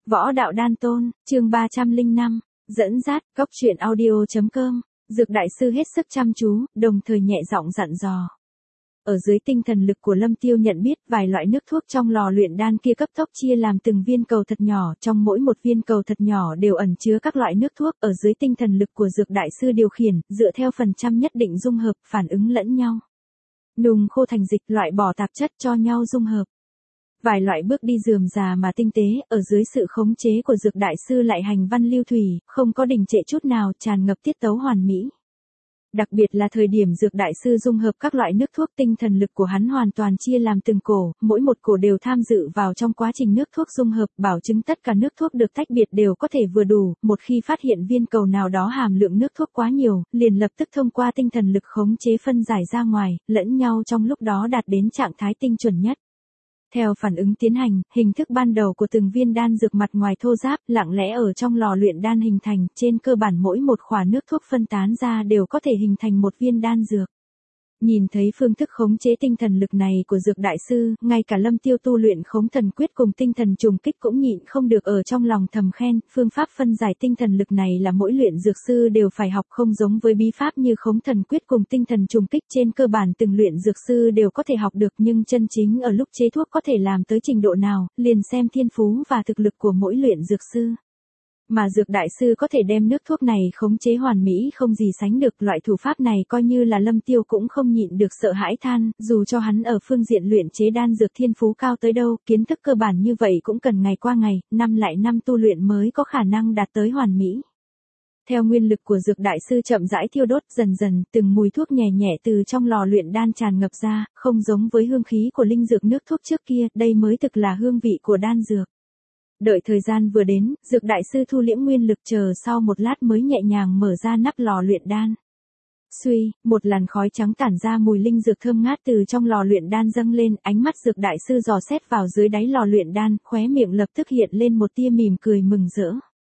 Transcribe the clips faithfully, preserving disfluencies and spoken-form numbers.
Võ đạo đan tôn, chương ba trăm lẻ năm, dẫn dắt, góc truyện audio.com, Dược đại sư hết sức chăm chú, đồng thời nhẹ giọng dặn dò. Ở dưới tinh thần lực của Lâm Tiêu nhận biết vài loại nước thuốc trong lò luyện đan kia cấp tốc chia làm từng viên cầu thật nhỏ, trong mỗi một viên cầu thật nhỏ đều ẩn chứa các loại nước thuốc ở dưới tinh thần lực của dược đại sư điều khiển, dựa theo phần trăm nhất định dung hợp, phản ứng lẫn nhau. Nung khô thành dịch, loại bỏ tạp chất cho nhau dung hợp. Vài loại bước đi rườm rà mà tinh tế, ở dưới sự khống chế của dược đại sư lại hành văn lưu thủy, không có đình trệ chút nào, tràn ngập tiết tấu hoàn mỹ. Đặc biệt là thời điểm dược đại sư dung hợp các loại nước thuốc, tinh thần lực của hắn hoàn toàn chia làm từng cổ, mỗi một cổ đều tham dự vào trong quá trình nước thuốc dung hợp, bảo chứng tất cả nước thuốc được tách biệt đều có thể vừa đủ, một khi phát hiện viên cầu nào đó hàm lượng nước thuốc quá nhiều, liền lập tức thông qua tinh thần lực khống chế phân giải ra ngoài, lẫn nhau trong lúc đó đạt đến trạng thái tinh chuẩn nhất. Theo phản ứng tiến hành, hình thức ban đầu của từng viên đan dược mặt ngoài thô ráp, lặng lẽ ở trong lò luyện đan hình thành, trên cơ bản mỗi một khỏa nước thuốc phân tán ra đều có thể hình thành một viên đan dược. Nhìn thấy phương thức khống chế tinh thần lực này của dược đại sư, ngay cả Lâm Tiêu tu luyện khống thần quyết cùng tinh thần trùng kích cũng nhịn không được ở trong lòng thầm khen, phương pháp phân giải tinh thần lực này là mỗi luyện dược sư đều phải học, không giống với bí pháp như khống thần quyết cùng tinh thần trùng kích, trên cơ bản từng luyện dược sư đều có thể học được, nhưng chân chính ở lúc chế thuốc có thể làm tới trình độ nào, liền xem thiên phú và thực lực của mỗi luyện dược sư. Mà dược đại sư có thể đem nước thuốc này khống chế hoàn mỹ không gì sánh được, loại thủ pháp này coi như là Lâm Tiêu cũng không nhịn được sợ hãi than, dù cho hắn ở phương diện luyện chế đan dược thiên phú cao tới đâu, kiến thức cơ bản như vậy cũng cần ngày qua ngày, năm lại năm tu luyện mới có khả năng đạt tới hoàn mỹ. Theo nguyên lực của dược đại sư chậm rãi thiêu đốt, dần dần, từng mùi thuốc nhẹ nhẹ từ trong lò luyện đan tràn ngập ra, không giống với hương khí của linh dược nước thuốc trước kia, đây mới thực là hương vị của đan dược. Đợi thời gian vừa đến, dược đại sư thu liễm nguyên lực, chờ sau một lát mới nhẹ nhàng mở ra nắp lò luyện đan. Suy, một làn khói trắng tản ra mùi linh dược thơm ngát từ trong lò luyện đan dâng lên, ánh mắt dược đại sư dò xét vào dưới đáy lò luyện đan, khóe miệng lập tức hiện lên một tia mỉm cười mừng rỡ.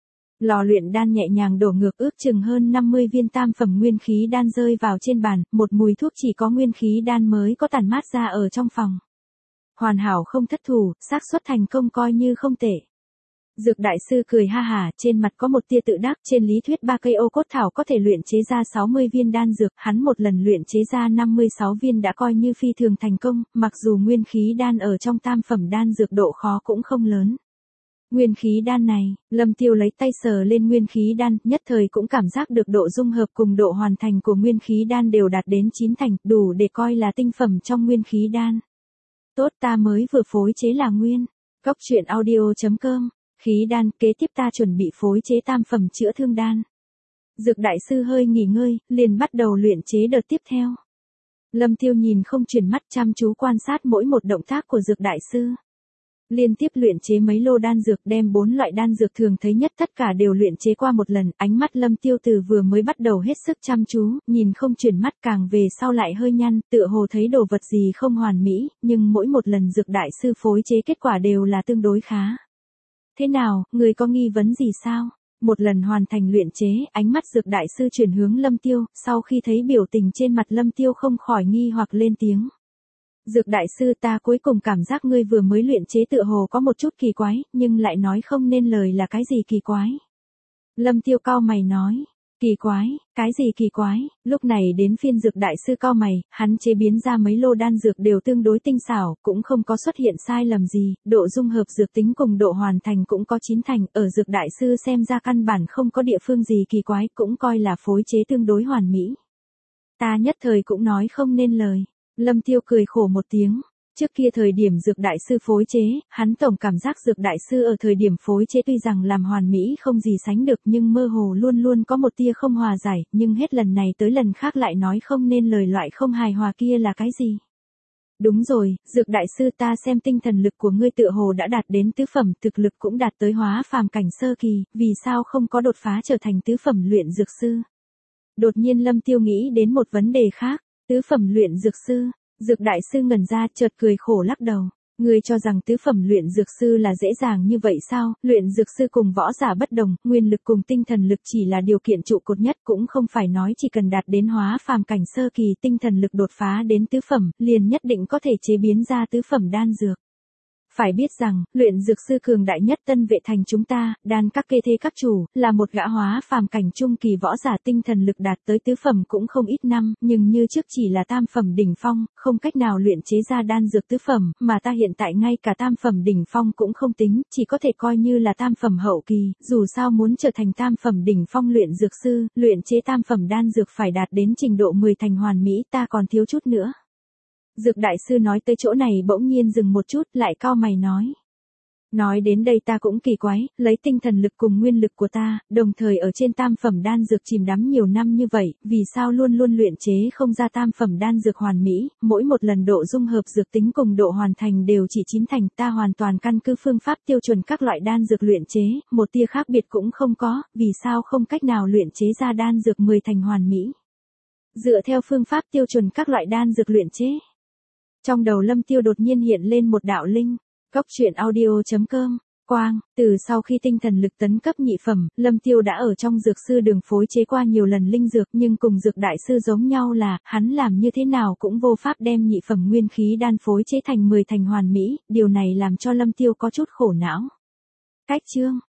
Lò luyện đan nhẹ nhàng đổ ngược, ước chừng hơn năm mươi viên tam phẩm nguyên khí đan rơi vào trên bàn, một mùi thuốc chỉ có nguyên khí đan mới có tản mát ra ở trong phòng. Hoàn hảo không thất thủ, xác suất thành công coi như không tệ. Dược đại sư cười ha hả, trên mặt có một tia tự đắc, trên lý thuyết ba cây ô cốt thảo có thể luyện chế ra sáu mươi viên đan dược, hắn một lần luyện chế ra năm mươi sáu viên đã coi như phi thường thành công, mặc dù nguyên khí đan ở trong tam phẩm đan dược độ khó cũng không lớn. Nguyên khí đan này, Lâm Tiêu lấy tay sờ lên nguyên khí đan, nhất thời cũng cảm giác được độ dung hợp cùng độ hoàn thành của nguyên khí đan đều đạt đến chín thành, đủ để coi là tinh phẩm trong nguyên khí đan. Tốt, ta mới vừa phối chế là nguyên. Góc truyện audio.com, khí đan, kế tiếp ta chuẩn bị phối chế tam phẩm chữa thương đan. Dược đại sư hơi nghỉ ngơi, liền bắt đầu luyện chế đợt tiếp theo. Lâm Tiêu nhìn không chuyển mắt, chăm chú quan sát mỗi một động tác của dược đại sư. Liên tiếp luyện chế mấy lô đan dược, đem bốn loại đan dược thường thấy nhất tất cả đều luyện chế qua một lần, ánh mắt Lâm Tiêu từ vừa mới bắt đầu hết sức chăm chú, nhìn không chuyển mắt, càng về sau lại hơi nhăn, tựa hồ thấy đồ vật gì không hoàn mỹ, nhưng mỗi một lần dược đại sư phối chế kết quả đều là tương đối khá. Thế nào, người có nghi vấn gì sao? Một lần hoàn thành luyện chế, ánh mắt dược đại sư chuyển hướng Lâm Tiêu, sau khi thấy biểu tình trên mặt Lâm Tiêu không khỏi nghi hoặc lên tiếng. Dược đại sư, ta cuối cùng cảm giác ngươi vừa mới luyện chế tựa hồ có một chút kỳ quái, nhưng lại nói không nên lời là cái gì kỳ quái. Lâm Tiêu cau mày nói, kỳ quái, cái gì kỳ quái, lúc này đến phiên dược đại sư cau mày, hắn chế biến ra mấy lô đan dược đều tương đối tinh xảo, cũng không có xuất hiện sai lầm gì, độ dung hợp dược tính cùng độ hoàn thành cũng có chín thành, ở dược đại sư xem ra căn bản không có địa phương gì kỳ quái, cũng coi là phối chế tương đối hoàn mỹ. Ta nhất thời cũng nói không nên lời. Lâm Tiêu cười khổ một tiếng, trước kia thời điểm dược đại sư phối chế, hắn tổng cảm giác dược đại sư ở thời điểm phối chế tuy rằng làm hoàn mỹ không gì sánh được nhưng mơ hồ luôn luôn có một tia không hòa giải, nhưng hết lần này tới lần khác lại nói không nên lời loại không hài hòa kia là cái gì. Đúng rồi, dược đại sư, ta xem tinh thần lực của ngươi tựa hồ đã đạt đến tứ phẩm, thực lực cũng đạt tới hóa phàm cảnh sơ kỳ, vì sao không có đột phá trở thành tứ phẩm luyện dược sư? Đột nhiên Lâm Tiêu nghĩ đến một vấn đề khác. Tứ phẩm luyện dược sư, dược đại sư ngẩn ra, chợt cười khổ lắc đầu. Ngươi cho rằng tứ phẩm luyện dược sư là dễ dàng như vậy sao? Luyện dược sư cùng võ giả bất đồng, nguyên lực cùng tinh thần lực chỉ là điều kiện trụ cột nhất, cũng không phải nói chỉ cần đạt đến hóa phàm cảnh sơ kỳ, tinh thần lực đột phá đến tứ phẩm, liền nhất định có thể chế biến ra tứ phẩm đan dược. Phải biết rằng, luyện dược sư cường đại nhất Tân Vệ Thành chúng ta, đan các kê thế các chủ, là một gã hóa phàm cảnh trung kỳ võ giả tinh thần lực đạt tới tứ phẩm cũng không ít năm, nhưng như trước chỉ là tam phẩm đỉnh phong, không cách nào luyện chế ra đan dược tứ phẩm, mà ta hiện tại ngay cả tam phẩm đỉnh phong cũng không tính, chỉ có thể coi như là tam phẩm hậu kỳ, dù sao muốn trở thành tam phẩm đỉnh phong luyện dược sư, luyện chế tam phẩm đan dược phải đạt đến trình độ mười thành hoàn mỹ, ta còn thiếu chút nữa. Dược đại sư nói tới chỗ này bỗng nhiên dừng một chút, lại cau mày nói. Nói đến đây ta cũng kỳ quái, lấy tinh thần lực cùng nguyên lực của ta, đồng thời ở trên tam phẩm đan dược chìm đắm nhiều năm như vậy, vì sao luôn luôn luyện chế không ra tam phẩm đan dược hoàn mỹ, mỗi một lần độ dung hợp dược tính cùng độ hoàn thành đều chỉ chín thành, ta hoàn toàn căn cứ phương pháp tiêu chuẩn các loại đan dược luyện chế, một tia khác biệt cũng không có, vì sao không cách nào luyện chế ra đan dược mười thành hoàn mỹ. Dựa theo phương pháp tiêu chuẩn các loại đan dược luyện chế. Trong đầu Lâm Tiêu đột nhiên hiện lên một đạo linh. Cốc truyện audio chấm com. Quang, từ sau khi tinh thần lực tấn cấp nhị phẩm, Lâm Tiêu đã ở trong dược sư đường phối chế qua nhiều lần linh dược, nhưng cùng dược đại sư giống nhau là, hắn làm như thế nào cũng vô pháp đem nhị phẩm nguyên khí đan phối chế thành mười thành hoàn mỹ, điều này làm cho Lâm Tiêu có chút khổ não. Cách chương,